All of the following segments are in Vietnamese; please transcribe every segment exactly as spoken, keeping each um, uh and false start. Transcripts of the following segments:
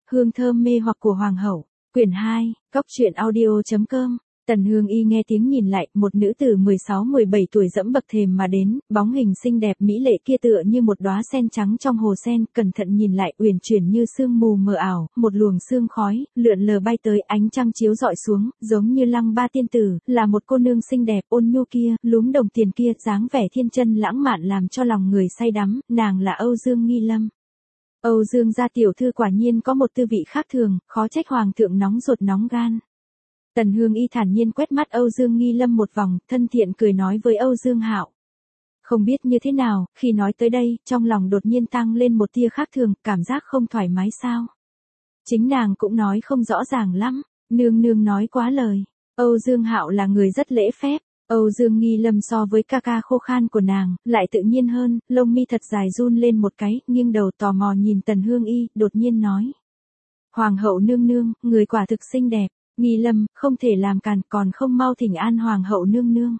Hương thơm mê hoặc của Hoàng hậu. Quyển hai, Cóc truyện audio chấm com. Tần Hương Y nghe tiếng nhìn lại, một nữ tử mười sáu mười bảy tuổi dẫm bậc thềm mà đến, bóng hình xinh đẹp mỹ lệ kia tựa như một đóa sen trắng trong hồ sen, cẩn thận nhìn lại, uyển chuyển như sương mù mờ ảo, một luồng sương khói lượn lờ bay tới, ánh trăng chiếu rọi xuống, giống như Lăng Ba tiên tử, là một cô nương xinh đẹp, ôn nhu kia, lúm đồng tiền kia, dáng vẻ thiên chân lãng mạn làm cho lòng người say đắm, nàng là Âu Dương Nghi Lâm. Âu Dương gia tiểu thư quả nhiên có một tư vị khác thường, khó trách hoàng thượng nóng ruột nóng gan. Tần Hương Y thản nhiên quét mắt Âu Dương Nghi Lâm một vòng, thân thiện cười nói với Âu Dương Hạo. Không biết như thế nào, khi nói tới đây, trong lòng đột nhiên tăng lên một tia khác thường, cảm giác không thoải mái sao. Chính nàng cũng nói không rõ ràng lắm, nương nương nói quá lời. Âu Dương Hạo là người rất lễ phép. Âu Dương Nghi Lâm so với ca ca khô khan của nàng, lại tự nhiên hơn, lông mi thật dài run lên một cái, nghiêng đầu tò mò nhìn Tần Hương Y, đột nhiên nói. Hoàng hậu nương nương, người quả thực xinh đẹp. Nghi Lâm, không thể làm càn, còn không mau thỉnh an Hoàng hậu nương nương.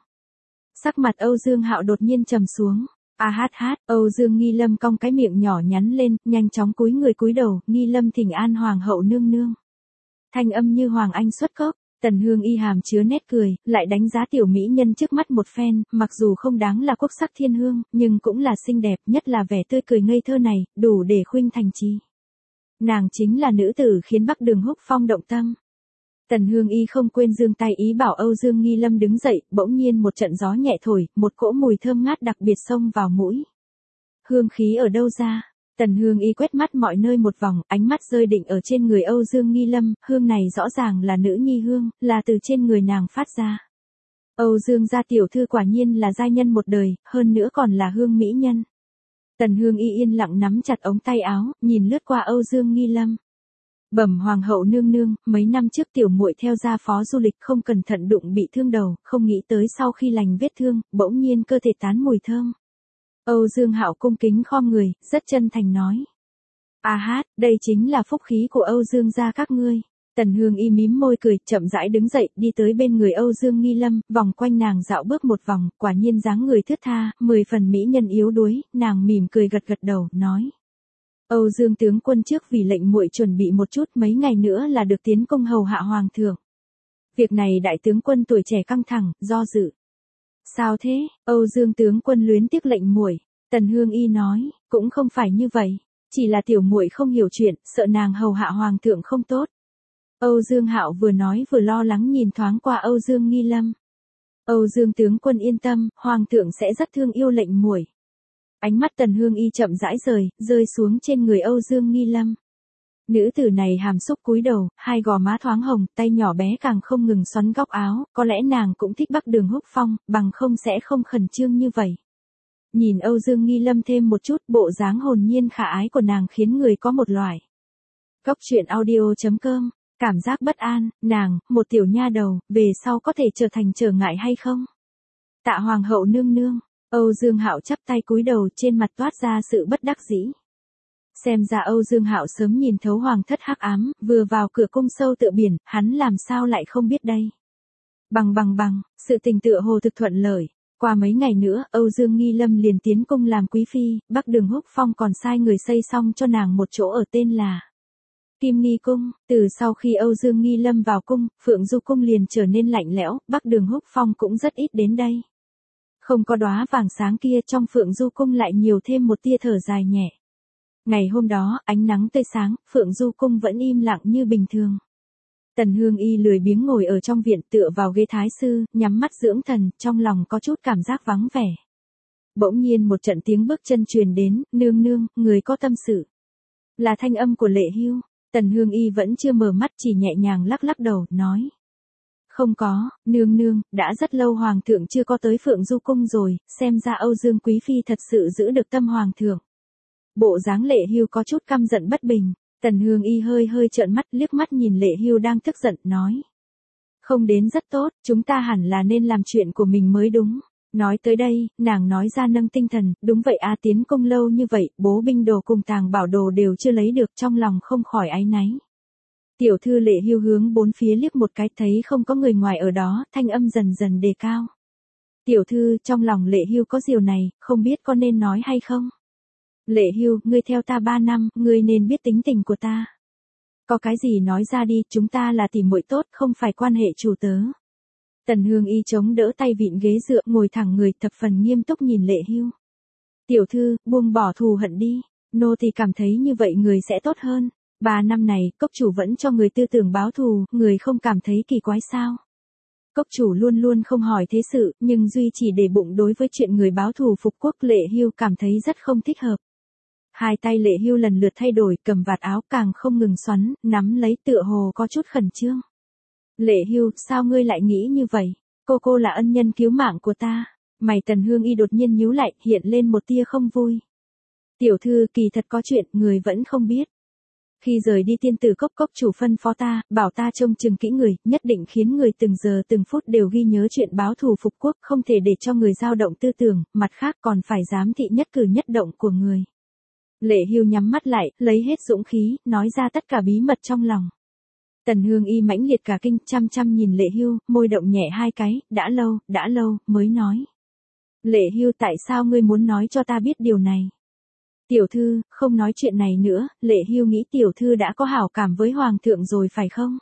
Sắc mặt Âu Dương Hạo đột nhiên trầm xuống. A hát hát, Âu Dương Nghi Lâm cong cái miệng nhỏ nhắn lên, nhanh chóng cúi người cúi đầu, Nghi Lâm thỉnh an Hoàng hậu nương nương. Thanh âm như Hoàng Anh xuất cốc. Tần Hương Y hàm chứa nét cười, lại đánh giá tiểu mỹ nhân trước mắt một phen, mặc dù không đáng là quốc sắc thiên hương, nhưng cũng là xinh đẹp, nhất là vẻ tươi cười ngây thơ này, đủ để khuynh thành chi. Nàng chính là nữ tử khiến Bắc Đường Húc Phong động tâm. Tần Hương Y không quên giương tay ý bảo Âu Dương Nghi Lâm đứng dậy, bỗng nhiên một trận gió nhẹ thổi, một cỗ mùi thơm ngát đặc biệt xông vào mũi. Hương khí ở đâu ra? Tần Hương Y quét mắt mọi nơi một vòng, ánh mắt rơi định ở trên người Âu Dương Nghi Lâm, hương này rõ ràng là nữ nhi hương, là từ trên người nàng phát ra. Âu Dương gia tiểu thư quả nhiên là giai nhân một đời, hơn nữa còn là hương mỹ nhân. Tần Hương Y yên lặng nắm chặt ống tay áo, nhìn lướt qua Âu Dương Nghi Lâm. Bẩm Hoàng hậu nương nương, mấy năm trước tiểu muội theo gia phó du lịch không cẩn thận đụng bị thương đầu, không nghĩ tới sau khi lành vết thương, bỗng nhiên cơ thể tán mùi thơm. Âu Dương Hạo cung kính khom người, rất chân thành nói. A hát, đây chính là phúc khí của Âu Dương gia các ngươi. Tần Hương Y mím môi cười, chậm rãi đứng dậy, đi tới bên người Âu Dương Nghi Lâm, vòng quanh nàng dạo bước một vòng, quả nhiên dáng người thướt tha, mười phần mỹ nhân yếu đuối, nàng mỉm cười gật gật đầu, nói. Âu Dương tướng quân trước vì lệnh muội chuẩn bị một chút, mấy ngày nữa là được tiến công hầu hạ hoàng thượng. Việc này đại tướng quân tuổi trẻ căng thẳng, do dự. Sao thế? Âu Dương tướng quân luyến tiếc lệnh muội. Tần Hương Y nói, cũng không phải như vậy, chỉ là tiểu muội không hiểu chuyện, sợ nàng hầu hạ hoàng thượng không tốt. Âu Dương Hạo vừa nói vừa lo lắng nhìn thoáng qua Âu Dương Nghi Lâm. Âu Dương tướng quân yên tâm, hoàng thượng sẽ rất thương yêu lệnh muội. Ánh mắt Tần Hương Y chậm rãi rời, rơi xuống trên người Âu Dương Nghi Lâm. Nữ tử này hàm xúc cúi đầu, hai gò má thoáng hồng, tay nhỏ bé càng không ngừng xoắn góc áo, có lẽ nàng cũng thích Bắc Đường Húc Phong, bằng không sẽ không khẩn trương như vậy. Nhìn Âu Dương Nghi Lâm thêm một chút, bộ dáng hồn nhiên khả ái của nàng khiến người có một loại. Cóc truyện audio chấm com, cảm giác bất an, nàng, một tiểu nha đầu, về sau có thể trở thành trở ngại hay không? Tạ Hoàng hậu nương nương. Âu Dương Hạo chắp tay cúi đầu, trên mặt toát ra sự bất đắc dĩ. Xem ra Âu Dương Hạo sớm nhìn thấu hoàng thất hắc ám, vừa vào cửa cung sâu tựa biển, hắn làm sao lại không biết đây. Bằng bằng bằng, sự tình tựa hồ thực thuận lợi. Qua mấy ngày nữa, Âu Dương Nghi Lâm liền tiến cung làm quý phi, Bắc Đường Húc Phong còn sai người xây xong cho nàng một chỗ ở tên là Kim Nghi Cung. Từ sau khi Âu Dương Nghi Lâm vào cung, Phượng Du Cung liền trở nên lạnh lẽo, Bắc Đường Húc Phong cũng rất ít đến đây. Không có đóa vàng sáng kia, trong Phượng Du Cung lại nhiều thêm một tia thở dài nhẹ. Ngày hôm đó, ánh nắng tươi sáng, Phượng Du Cung vẫn im lặng như bình thường. Tần Hương Y lười biếng ngồi ở trong viện tựa vào ghế thái sư, nhắm mắt dưỡng thần, trong lòng có chút cảm giác vắng vẻ. Bỗng nhiên một trận tiếng bước chân truyền đến, nương nương, người có tâm sự. Là thanh âm của Lệ Hưu. Tần Hương Y vẫn chưa mở mắt, chỉ nhẹ nhàng lắc lắc đầu, nói. Không có, nương nương, đã rất lâu hoàng thượng chưa có tới Phượng Du Cung rồi, xem ra Âu Dương Quý Phi thật sự giữ được tâm hoàng thượng. Bộ dáng Lệ Hưu có chút căm giận bất bình, Tần Hương Y hơi hơi trợn mắt, liếc mắt nhìn Lệ Hưu đang tức giận, nói. Không đến rất tốt, chúng ta hẳn là nên làm chuyện của mình mới đúng. Nói tới đây, nàng nói ra nâng tinh thần, đúng vậy a, tiến công lâu như vậy, bố binh đồ cùng tàng bảo đồ đều chưa lấy được, trong lòng không khỏi áy náy. Tiểu thư Lệ Hưu hướng bốn phía liếc một cái, thấy không có người ngoài ở đó, thanh âm dần dần đề cao. Tiểu thư, trong lòng Lệ Hưu có điều này, không biết có nên nói hay không? Lệ Hưu, ngươi theo ta ba năm, ngươi nên biết tính tình của ta. Có cái gì nói ra đi, chúng ta là tỉ muội tốt, không phải quan hệ chủ tớ. Tần Hương Y chống đỡ tay vịn ghế dựa, ngồi thẳng người, thập phần nghiêm túc nhìn Lệ Hưu. Tiểu thư, buông bỏ thù hận đi, nô tỳ cảm thấy như vậy người sẽ tốt hơn. Ba năm này, cốc chủ vẫn cho người tư tưởng báo thù, người không cảm thấy kỳ quái sao? Cốc chủ luôn luôn không hỏi thế sự, nhưng duy chỉ để bụng đối với chuyện người báo thù phục quốc. Lệ Hưu cảm thấy rất không thích hợp. Hai tay Lệ Hưu lần lượt thay đổi, cầm vạt áo càng không ngừng xoắn, nắm lấy tựa hồ có chút khẩn trương. Lệ Hưu, sao ngươi lại nghĩ như vậy? Cô cô là ân nhân cứu mạng của ta. Mày Tần Hương Y đột nhiên nhíu lại, hiện lên một tia không vui. Tiểu thư, kỳ thật có chuyện, người vẫn không biết. Khi rời đi tiên tử cốc, cốc chủ phân phó ta, bảo ta trông chừng kỹ người, nhất định khiến người từng giờ từng phút đều ghi nhớ chuyện báo thù phục quốc, không thể để cho người dao động tư tưởng, mặt khác còn phải giám thị nhất cử nhất động của người. Lệ Hưu nhắm mắt lại, lấy hết dũng khí, nói ra tất cả bí mật trong lòng. Tần Hương Y mãnh liệt cả kinh, chăm chăm nhìn Lệ Hưu, môi động nhẹ hai cái, đã lâu, đã lâu, mới nói. Lệ Hưu, tại sao ngươi muốn nói cho ta biết điều này? Tiểu thư, không nói chuyện này nữa. Lệ Hưu nghĩ tiểu thư đã có hảo cảm với hoàng thượng rồi phải không?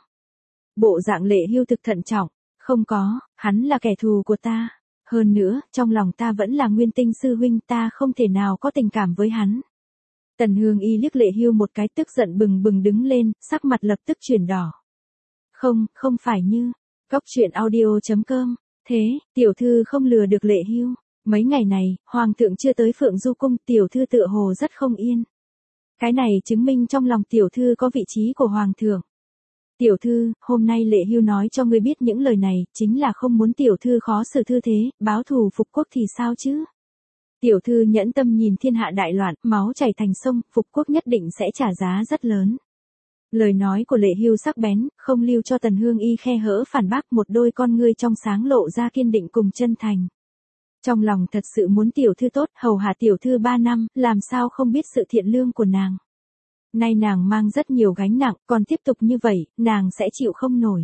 Bộ dạng Lệ Hưu thực thận trọng. Không có, hắn là kẻ thù của ta. Hơn nữa, trong lòng ta vẫn là Nguyên Tinh sư huynh, ta không thể nào có tình cảm với hắn. Tần Hương Y liếc Lệ Hưu một cái, tức giận bừng bừng đứng lên, sắc mặt lập tức chuyển đỏ. Không, không phải như. Cốc truyện audio chấm com. Thế, tiểu thư không lừa được Lệ Hưu. Mấy ngày này, hoàng thượng chưa tới Phượng Du cung, tiểu thư tựa hồ rất không yên. Cái này chứng minh trong lòng tiểu thư có vị trí của hoàng thượng. Tiểu thư, hôm nay Lệ Hưu nói cho ngươi biết những lời này, chính là không muốn tiểu thư khó xử thư thế, báo thù phục quốc thì sao chứ? Tiểu thư nhẫn tâm nhìn thiên hạ đại loạn, máu chảy thành sông, phục quốc nhất định sẽ trả giá rất lớn. Lời nói của Lệ Hưu sắc bén, không lưu cho Tần Hương Y khe hở phản bác, một đôi con ngươi trong sáng lộ ra kiên định cùng chân thành. Trong lòng thật sự muốn tiểu thư tốt, hầu hạ tiểu thư ba năm, làm sao không biết sự thiện lương của nàng. Nay nàng mang rất nhiều gánh nặng, còn tiếp tục như vậy, nàng sẽ chịu không nổi.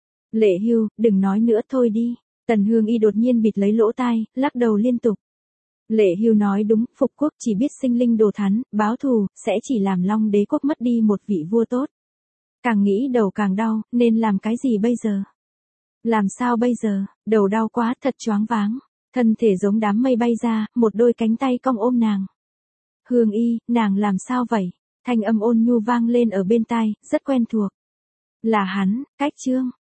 Lệ Hưu, đừng nói nữa thôi đi. Tần Hương Y đột nhiên bịt lấy lỗ tai, lắc đầu liên tục. Lệ Hưu nói đúng, phục quốc chỉ biết sinh linh đồ thán, báo thù, sẽ chỉ làm Long đế quốc mất đi một vị vua tốt. Càng nghĩ đầu càng đau, nên làm cái gì bây giờ? Làm sao bây giờ? Đầu đau quá, thật choáng váng. Thân thể giống đám mây bay ra, một đôi cánh tay cong ôm nàng. Hương Y, nàng làm sao vậy? Thanh âm ôn nhu vang lên ở bên tai, rất quen thuộc. Là hắn, Cách Trương.